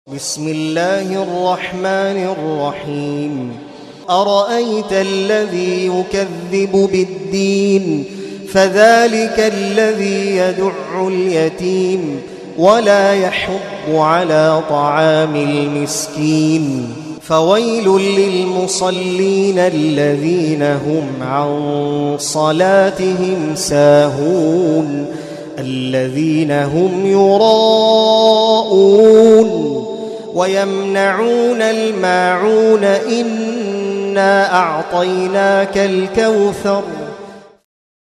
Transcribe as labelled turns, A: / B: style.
A: بسم الله الرحمن الرحيم أرأيت الذي يكذب بالدين فذلك الذي يدع اليتيم ولا يحض على طعام المسكين فويل للمصلين الذين هم عن صلاتهم ساهون الذين هم يراءون ويمنعون الماعون إنا أعطيناك الكوثر